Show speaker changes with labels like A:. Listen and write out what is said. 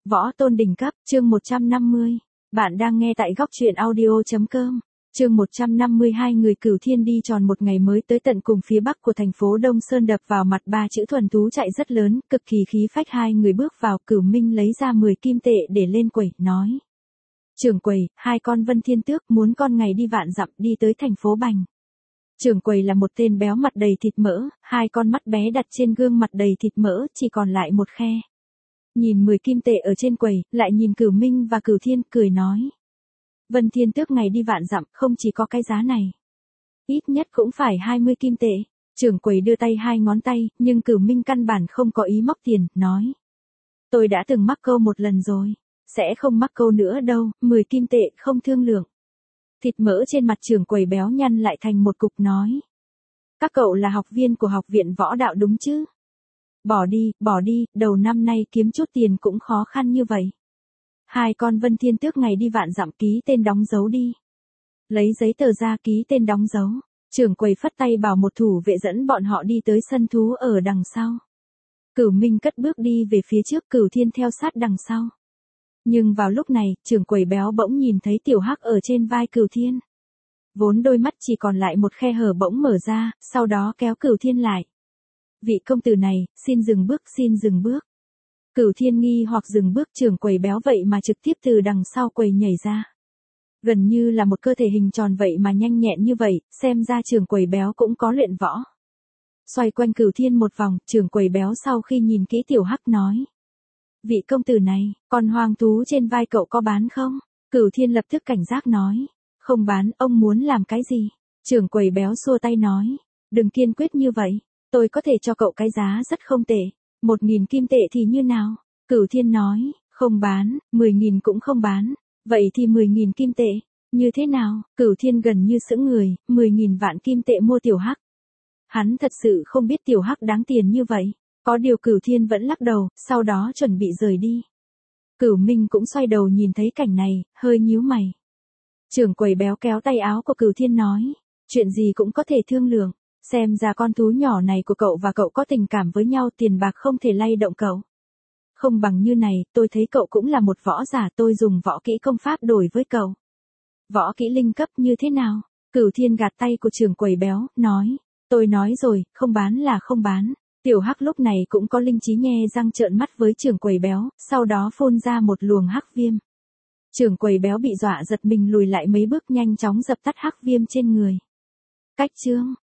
A: Võ tôn đỉnh cấp, chương 150. Bạn đang nghe tại góc truyện audio.com. Chương 152 người Cửu Thiên đi tròn một ngày mới tới tận cùng phía bắc của thành phố Đông Sơn đập vào mặt ba chữ thuần tú chạy rất lớn, cực kỳ khí phách. Hai người bước vào, Cửu Minh lấy ra 10 kim tệ để lên quầy, nói. Trưởng quầy, hai con Vân Thiên Tước muốn con ngày đi vạn dặm đi tới thành phố Bành. Trưởng quầy là một tên béo mặt đầy thịt mỡ, hai con mắt bé đặt trên gương mặt đầy thịt mỡ, chỉ còn lại một khe. Nhìn 10 kim tệ ở trên quầy, lại nhìn Cửu Minh và Cửu Thiên, cười nói. Vân Thiên Tước ngày đi vạn dặm, không chỉ có cái giá này. Ít nhất cũng phải 20 kim tệ. Trưởng quầy đưa tay hai ngón tay, nhưng Cửu Minh căn bản không có ý móc tiền, nói. Tôi đã từng mắc câu một lần rồi, sẽ không mắc câu nữa đâu, 10 kim tệ không thương lượng. Thịt mỡ trên mặt trưởng quầy béo nhăn lại thành một cục, nói. Các cậu là học viên của học viện võ đạo đúng chứ? Bỏ đi, đầu năm nay kiếm chút tiền cũng khó khăn như vậy. Hai con Vân Thiên Tước ngày đi vạn dặm, ký tên đóng dấu đi. Lấy giấy tờ ra ký tên đóng dấu. Trưởng quầy phất tay bảo một thủ vệ dẫn bọn họ đi tới sân thú ở đằng sau. Cửu Minh cất bước đi về phía trước, Cửu Thiên theo sát đằng sau. Nhưng vào lúc này, trưởng quầy béo bỗng nhìn thấy Tiểu Hắc ở trên vai Cửu Thiên. Vốn đôi mắt chỉ còn lại một khe hở bỗng mở ra, sau đó kéo Cửu Thiên lại. Vị công tử này, xin dừng bước. Cửu Thiên nghi hoặc dừng bước, trưởng quầy béo vậy mà trực tiếp từ đằng sau quầy nhảy ra. Gần như là một cơ thể hình tròn vậy mà nhanh nhẹn như vậy, xem ra trưởng quầy béo cũng có luyện võ. Xoay quanh Cửu Thiên một vòng, trưởng quầy béo sau khi nhìn kỹ Tiểu Hắc nói. Vị công tử này, con hoang thú trên vai cậu có bán không? Cửu Thiên lập tức cảnh giác nói. Không bán, ông muốn làm cái gì? Trưởng quầy béo xua tay nói. Đừng kiên quyết như vậy, tôi có thể cho cậu cái giá rất không tệ. 1.000 kim tệ thì như nào? Cửu Thiên nói. Không bán, 10.000 cũng không bán. Vậy thì 10.000 kim tệ. Như thế nào? Cửu Thiên gần như sững người, 10.000 vạn kim tệ mua Tiểu Hắc. Hắn thật sự không biết Tiểu Hắc đáng tiền như vậy. Có điều Cửu Thiên vẫn lắc đầu, sau đó chuẩn bị rời đi. Cửu Minh cũng xoay đầu nhìn thấy cảnh này, hơi nhíu mày. Trưởng quầy béo kéo tay áo của Cửu Thiên nói. Chuyện gì cũng có thể thương lượng. Xem ra con thú nhỏ này của cậu và cậu có tình cảm với nhau, tiền bạc không thể lay động cậu. Không bằng như này, tôi thấy cậu cũng là một võ giả, tôi dùng võ kỹ công pháp đổi với cậu. Võ kỹ linh cấp như thế nào? Cửu Thiên gạt tay của trưởng quầy béo, nói. Tôi nói rồi, không bán là không bán. Tiểu Hắc lúc này cũng có linh trí, nhe răng trợn mắt với trưởng quầy béo, sau đó phun ra một luồng hắc viêm. Trưởng quầy béo bị dọa giật mình lùi lại mấy bước, nhanh chóng dập tắt hắc viêm trên người. Cách chương